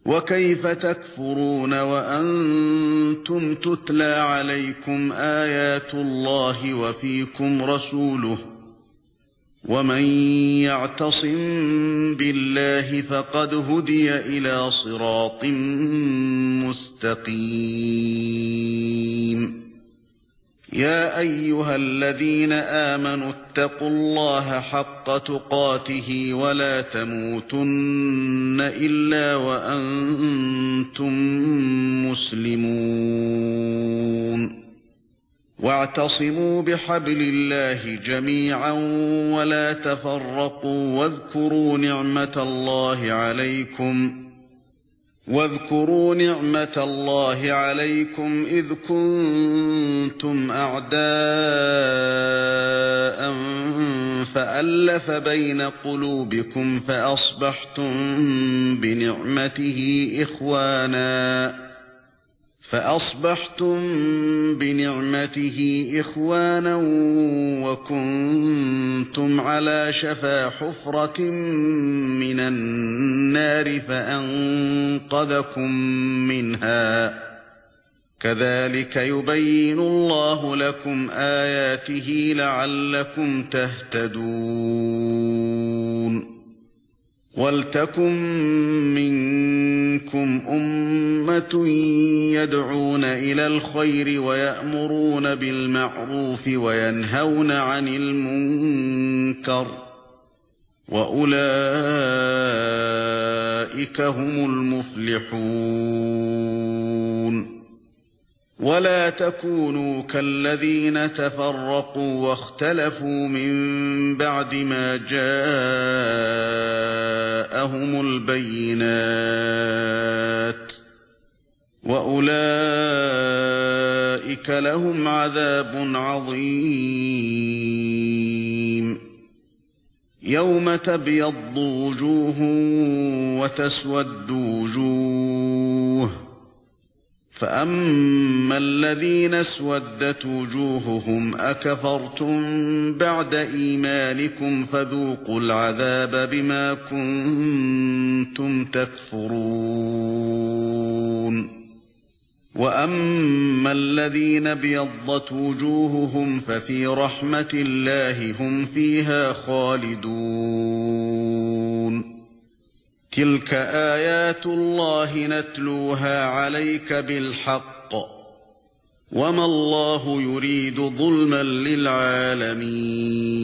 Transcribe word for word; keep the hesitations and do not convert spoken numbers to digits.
وكيف تكفرون وأنتم تتلى عليكم آيات الله وفيكم رسوله ومن يعتصم بالله فقد هدي إلى صراط مستقيم يا أيها الذين آمنوا اتقوا الله حق تقاته ولا تموتن إلا وأنتم مسلمون واعتصموا بحبل الله جميعا ولا تفرقوا واذكروا نعمة الله عليكم واذكروا نعمة الله عليكم إذ كنتم أعداء فألف بين قلوبكم فأصبحتم بنعمته إخوانا فأصبحتم بنعمته إخوانا وكنتم على شفا حفرة من النار فأنقذكم منها كذلك يبين الله لكم آياته لعلكم تهتدون وَلْتَكُن مِّنكُمْ أُمَّةٌ يَدْعُونَ إِلَى الْخَيْرِ وَيَأْمُرُونَ بِالْمَعْرُوفِ وَيَنْهَوْنَ عَنِ الْمُنكَرِ وَأُولَئِكَ هُمُ الْمُفْلِحُونَ وَلَا تَكُونُوا كَالَّذِينَ تَفَرَّقُوا وَاخْتَلَفُوا مِن بَعْدِ مَا جَاءَهُمُ الْبَيِّنَاتُ وَأُولَئِكَ لَهُمْ عَذَابٌ عَظِيمٌ يَوْمَ تَبْيَضُّ وُجُوهٌ وَتَسْوَدُّ وُجُوهٌ فَأَمَّا الَّذِينَ اسْوَدَّتْ وُجُوهُهُمْ أَكَفَرْتُمْ بَعْدَ إِيمَانِكُمْ فَذُوقُوا الْعَذَابَ بِمَا كُنتُمْ تَكْفُرُونَ وَأَمَّا الَّذِينَ ابْيَضَّتْ وُجُوهُهُمْ فَفِي رَحْمَةِ اللَّهِ هُمْ فِيهَا خَالِدُونَ تِلْكَ آيَاتُ اللَّهِ نَتْلُوهَا عَلَيْكَ بِالْحَقِّ وَمَا اللَّهُ يُرِيدُ ظُلْمًا لِلْعَالَمِينَ